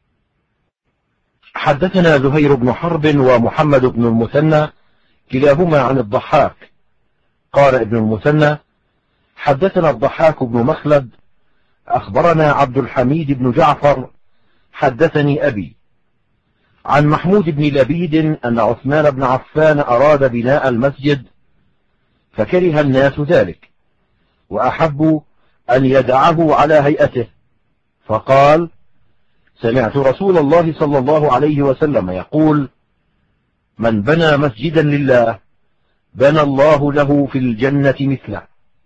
حدثنا زهير بن حرب ومحمد بن المثنى كلاهما عن الضحاك قال ابن المثنى: حدثنا الضحاك بن مخلد أخبرنا عبد الحميد بن جعفر حدثني أبي عن محمود بن لبيد أن عثمان بن عفان أراد بناء المسجد فكره الناس ذلك وأحبوا أن يدعه على هيئته، فقال: سمعت رسول الله صلى الله عليه وسلم يقول: من بنى مسجدا لله بنى الله له في الجنة مثله.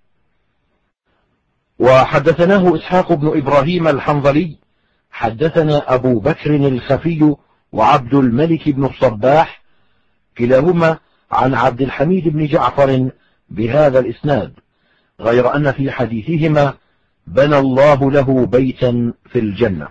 وحدثناه إسحاق بن إبراهيم الحنظلي حدثنا أبو بكر الخفي وعبد الملك بن الصباح كلاهما عن عبد الحميد بن جعفر بهذا الإسناد، غير أن في حديثهما بنى الله له بيتا في الجنة.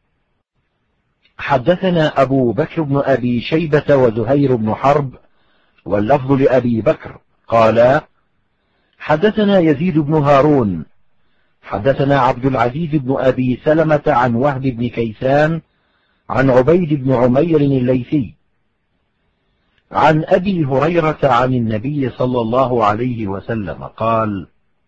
حدثنا أبو بكر بن أبي شيبة وزهير بن حرب واللفظ لأبي بكر قالا: حدثنا يزيد بن هارون حدثنا عبد العزيز بن أبي سلمة عن وهب بن كيسان عن عبيد بن عمير الليثي عن أبي هريرة عن النبي صلى الله عليه وسلم قال: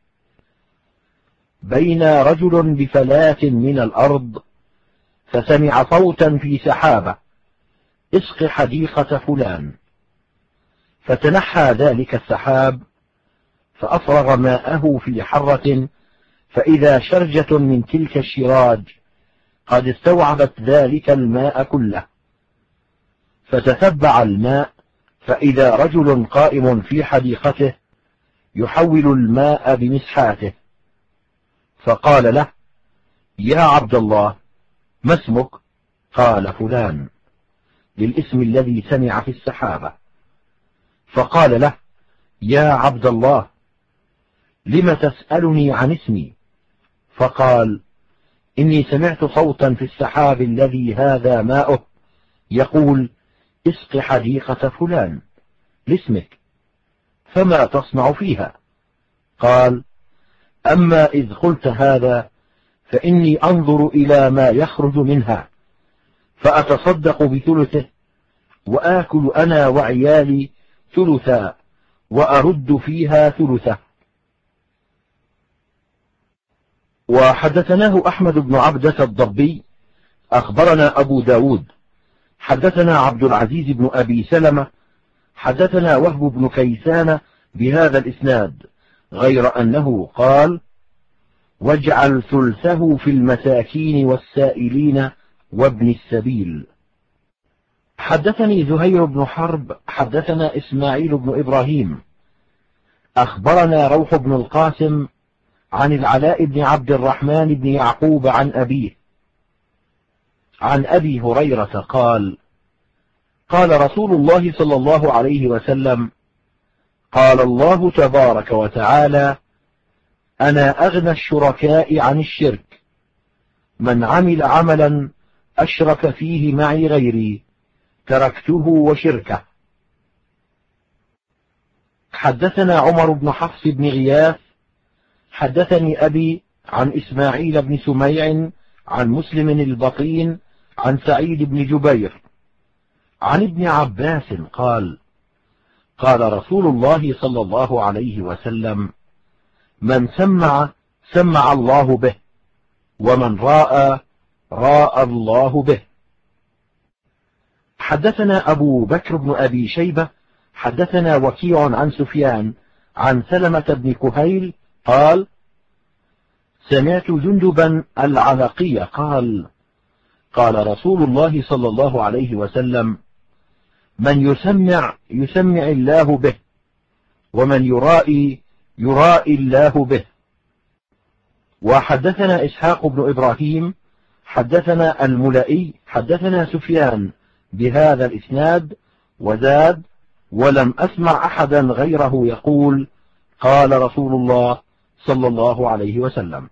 بين رجل بفلاة من الأرض فسمع صوتا في سحابة: اسق حديقة فلان، فتنحى ذلك السحاب فأفرغ ماءه في حرة، فإذا شرجة من تلك الشراج قد استوعبت ذلك الماء كله، فتتبع الماء فإذا رجل قائم في حديقته يحول الماء بمسحاته، فقال له: يا عبد الله، ما اسمك؟ قال: فلان، للاسم الذي سمع في السحابة. فقال له: يا عبد الله، لم تسألني عن اسمي؟ فقال: إني سمعت صوتا في السحاب الذي هذا ماؤه يقول: اسق حديقة فلان، لاسمك، فما تصنع فيها؟ قال: أما إذ قلت هذا فإني أنظر إلى ما يخرج منها فأتصدق بثلثه، وآكل أنا وعيالي ثلثا، وأرد فيها ثلثه. وحدثناه أحمد بن عبدة الضبي أخبرنا أبو داود حدثنا عبد العزيز بن أبي سلمة حدثنا وهب بن كيسان بهذا الإسناد، غير أنه قال: واجعل ثلثه في المساكين والسائلين وابن السبيل. حدثني زهير بن حرب حدثنا إسماعيل بن إبراهيم أخبرنا روح بن القاسم عن العلاء بن عبد الرحمن بن يعقوب عن أبيه عن أبي هريرة قال: قال رسول الله صلى الله عليه وسلم: قال الله تبارك وتعالى: أنا أغنى الشركاء عن الشرك، من عمل عملا أشرك فيه معي غيري تركته وشركه. حدثنا عمر بن حفص بن غياث حدثني أبي عن إسماعيل بن سميع عن مسلم البطين عن سعيد بن جبير عن ابن عباس قال: قال رسول الله صلى الله عليه وسلم: من سمع الله به، ومن راى الله به. حدثنا أبو بكر بن أبي شيبة حدثنا وكيع عن سفيان عن سلمة بن كهيل قال: سمعت جندبا العنقي قال: قال رسول الله صلى الله عليه وسلم: من يسمع الله به، ومن يرائي الله به. وحدثنا إسحاق بن إبراهيم حدثنا الملائي حدثنا سفيان بهذا الإسناد وزاد: ولم أسمع أحدا غيره يقول: قال رسول الله صلى الله عليه وسلم.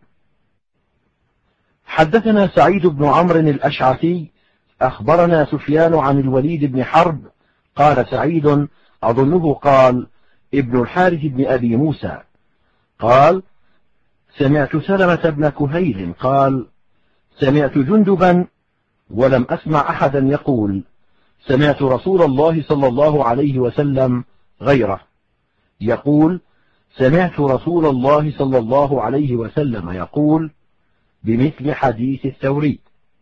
حدثنا سعيد بن عمرو الأشعثي أخبرنا سفيان عن الوليد بن حرب قال سعيد أظنه قال ابن الحارث بن أبي موسى قال: سمعت سلمة بن كهيل قال: سمعت جندبا، ولم أسمع أحدا يقول: سمعت رسول الله صلى الله عليه وسلم غيره يقول: سمعت رسول الله صلى الله عليه وسلم يقول بمثل حديث الثوري.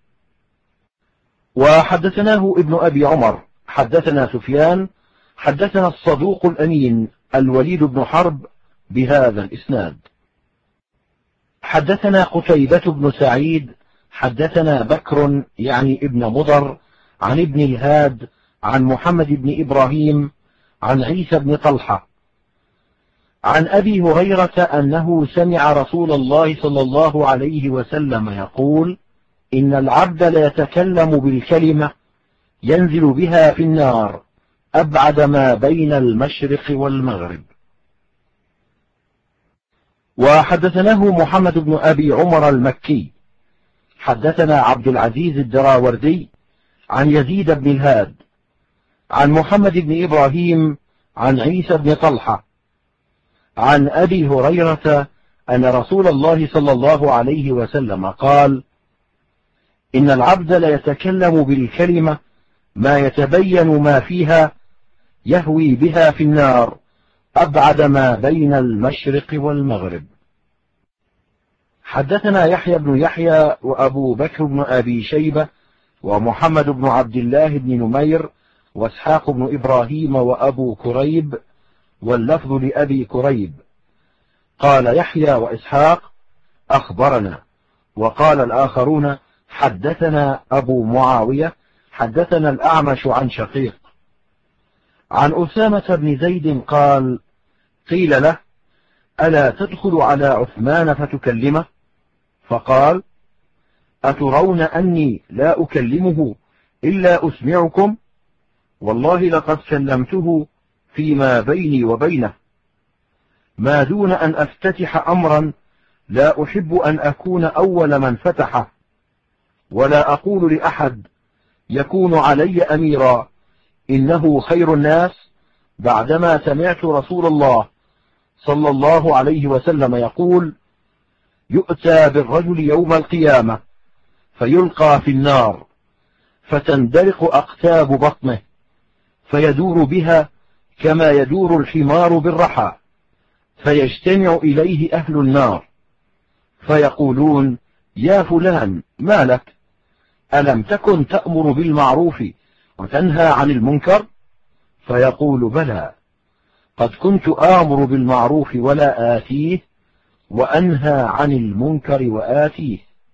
وحدثناه ابن أبي عمر حدثنا سفيان حدثنا الصدوق الأمين الوليد بن حرب بهذا الإسناد. حدثنا قتيبة بن سعيد حدثنا بكر يعني ابن مضر عن ابن الهاد عن محمد بن إبراهيم عن عيسى بن طلحة عن أبي هريرة أنه سمع رسول الله صلى الله عليه وسلم يقول إن العبد ليتكلم بالكلمة ينزل بها في النار أبعد ما بين المشرق والمغرب. وحدثناه محمد بن أبي عمر المكي حدثنا عبد العزيز الدراوردي عن يزيد بن الهاد عن محمد بن إبراهيم عن عيسى بن طلحة عن أبي هريرة أن رسول الله صلى الله عليه وسلم قال إن العبد ليتكلم بالكلمة ما يتبين ما فيها يهوي بها في النار أبعد ما بين المشرق والمغرب. حدثنا يحيى بن يحيى وأبو بكر بن أبي شيبة ومحمد بن عبد الله بن نمير واسحاق بن إبراهيم وأبو كريب واللفظ لأبي كريب. قال يحيى وإسحاق أخبرنا، وقال الآخرون حدثنا أبو معاوية حدثنا الأعمش عن شقيق عن أسامة بن زيد قال قيل له ألا تدخل على عثمان فتكلمه؟ فقال أترون أني لا أكلمه إلا أسمعكم؟ والله لقد كلمته فيما بيني وبينه، ما دون أن أفتتح أمرا لا أحب أن أكون أول من فتحه، ولا أقول لأحد يكون علي أميرا إنه خير الناس بعدما سمعت رسول الله صلى الله عليه وسلم يقول يؤتى بالرجل يوم القيامة فيلقى في النار فتندلق أقتاب بطنه فيدور بها كما يدور الحمار بالرحى، فيجتمع إليه أهل النار فيقولون يا فلان ما لك؟ ألم تكن تأمر بالمعروف وتنهى عن المنكر؟ فيقول بلى، قد كنت آمر بالمعروف ولا آتيه وأنهى عن المنكر وآتيه.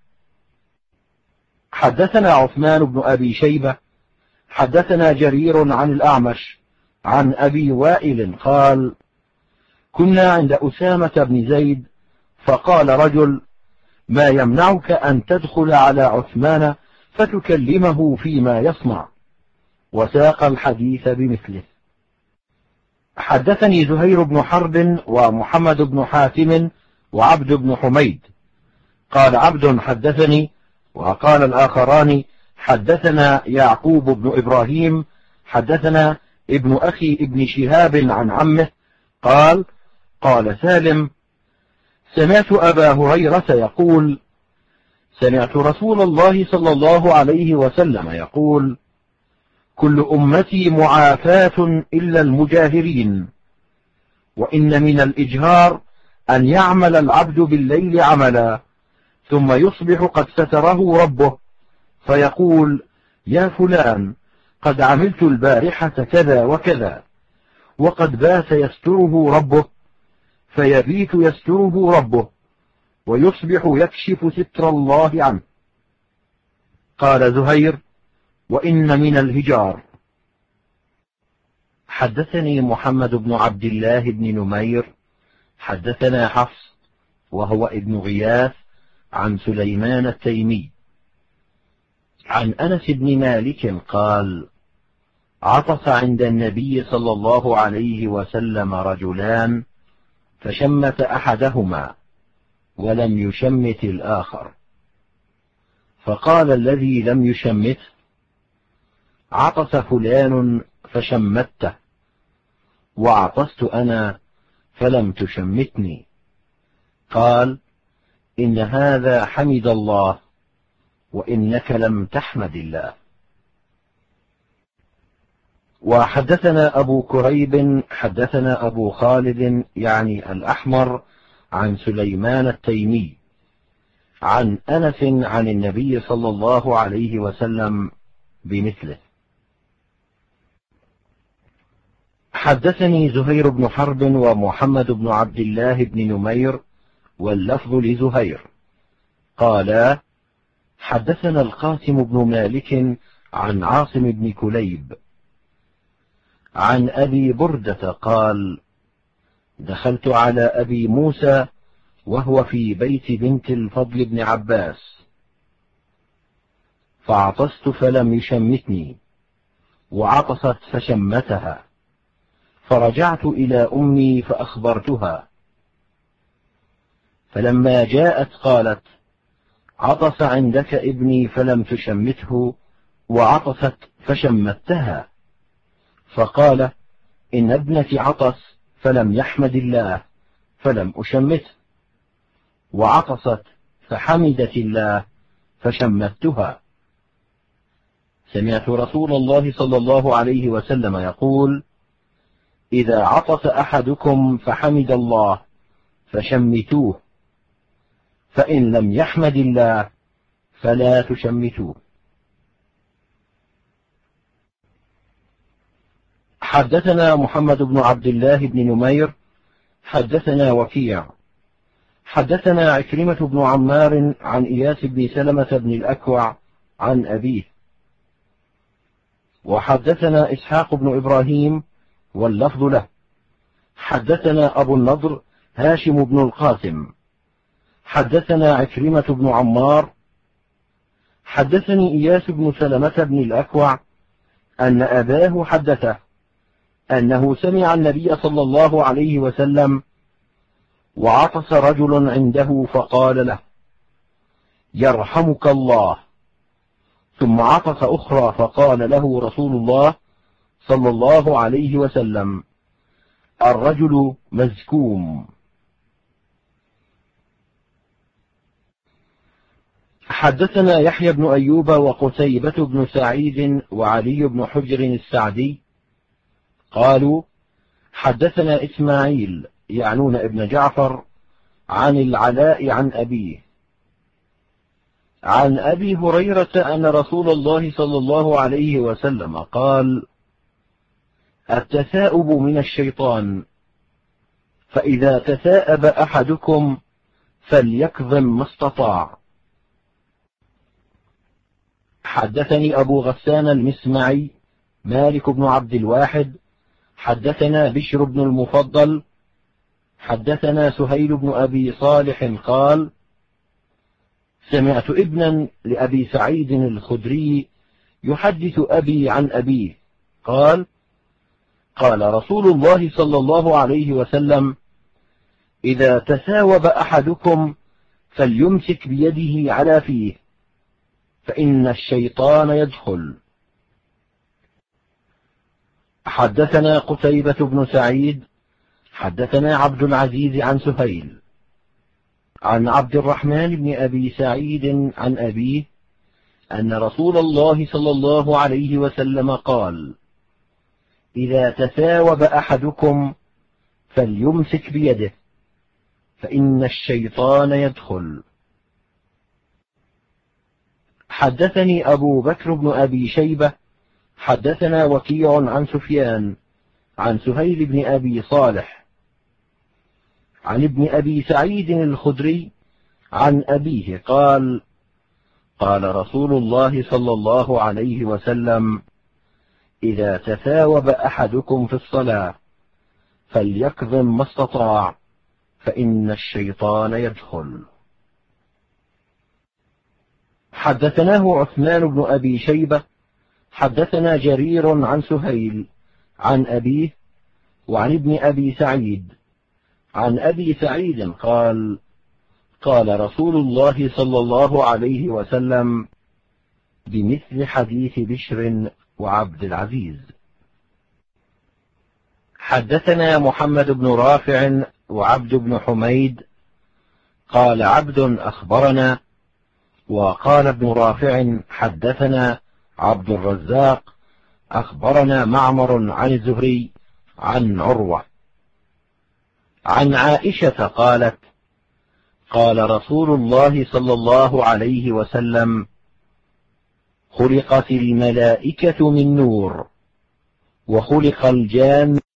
حدثنا عثمان بن أبي شيبة حدثنا جرير عن الأعمش عن أبي وائل قال كنا عند أسامة بن زيد فقال رجل ما يمنعك أن تدخل على عثمان فتكلمه فيما يصنع، وساق الحديث بمثله. حدثني زهير بن حرب ومحمد بن حاتم وعبد بن حميد. قال عبد حدثني، وقال الآخران حدثنا يعقوب بن إبراهيم حدثنا ابن أخي ابن شهاب عن عمه قال قال سالم سمعت أبا هريرة يقول سمعت رسول الله صلى الله عليه وسلم يقول كل أمتي معافاة إلا المجاهرين، وإن من الإجهار أن يعمل العبد بالليل عملا ثم يصبح قد ستره ربه فيقول يا فلان قد عملت البارحة كذا وكذا، وقد بات يستره ربه فيبيت يستره ربه ويصبح يكشف ستر الله عنه. قال زهير وإن من الهجار. حدثني محمد بن عبد الله بن نمير حدثنا حفص وهو ابن غياث عن سليمان التيمي عن أنس بن مالك قال عطس عند النبي صلى الله عليه وسلم رجلان فشمت أحدهما ولم يشمت الآخر، فقال الذي لم يشمته عطس فلان فشمته، وعطست أنا فلم تشمتني. قال إن هذا حمد الله وإنك لم تحمد الله. وحدثنا أبو كريب حدثنا أبو خالد يعني الأحمر عن سليمان التيمي عن أنس عن النبي صلى الله عليه وسلم بمثله. حدثني زهير بن حرب ومحمد بن عبد الله بن نمير واللفظ لزهير قالا حدثنا القاسم بن مالك عن عاصم بن كليب عن أبي بردة قال دخلت على أبي موسى وهو في بيت بنت الفضل بن عباس فعطست فلم يشمتني وعطست فشمتها فرجعت إلى أمي فأخبرتها فلما جاءت قالت عطس عندك ابني فلم تشمته وعطست فشمتها فقال إن ابنتي عطس فلم يحمد الله فلم أشمته وعطست فحمدت الله فشمتها. سمعت رسول الله صلى الله عليه وسلم يقول إذا عطس أحدكم فحمد الله فشمتوه فإن لم يحمد الله فلا تشمتوه. حدثنا محمد بن عبد الله بن نمير حدثنا وكيع حدثنا عكرمة بن عمار عن إياس بن سلمة بن الأكوع عن أبيه وحدثنا إسحاق بن إبراهيم واللفظ له حدثنا أبو النضر هاشم بن القاسم حدثنا عكرمة بن عمار حدثني إياس بن سلمة بن الأكوع أن أباه حدثه أنه سمع النبي صلى الله عليه وسلم وعطس رجل عنده فقال له يرحمك الله ثم عطس أخرى فقال له رسول الله صلى الله عليه وسلم الرجل مزكوم. حدثنا يحيى بن أيوب وقتيبة بن سعيد وعلي بن حجر السعدي قالوا حدثنا إسماعيل يعنون ابن جعفر عن العلاء عن أبيه عن أبي هريرة أن رسول الله صلى الله عليه وسلم قال التثاؤب من الشيطان فإذا تثاءب أحدكم فليكظم ما استطاع. حدثني أبو غسان المسمعي مالك بن عبد الواحد حدثنا بشر بن المفضل حدثنا سهيل بن أبي صالح قال سمعت ابنا لأبي سعيد الخدري يحدث أبي عن أبيه قال قال رسول الله صلى الله عليه وسلم إذا تثاوب أحدكم فليمسك بيده على فيه فإن الشيطان يدخل. حدثنا قتيبة بن سعيد حدثنا عبد العزيز عن سهيل عن عبد الرحمن بن أبي سعيد عن أبيه أن رسول الله صلى الله عليه وسلم قال إذا تثاوب أحدكم فليمسك بيده فإن الشيطان يدخل. حدثني أبو بكر بن أبي شيبة حدثنا وكيع عن سفيان عن سهيل بن أبي صالح عن ابن أبي سعيد الخدري عن أبيه قال قال رسول الله صلى الله عليه وسلم إذا تثاوب أحدكم في الصلاة فليكظم ما استطاع فإن الشيطان يدخل. حدثناه عثمان بن أبي شيبة حدثنا جرير عن سهيل عن أبيه وعن ابن أبي سعيد عن أبي سعيد قال قال رسول الله صلى الله عليه وسلم بمثل حديث بشر وعبد العزيز. حدثنا محمد بن رافع وعبد بن حميد قال عبد أخبرنا وقال ابن رافع حدثنا عبد الرزاق أخبرنا معمر عن الزهري عن عروة عن عائشة قالت: قال رسول الله صلى الله عليه وسلم: خلقت الملائكة من نور، وخلق الجان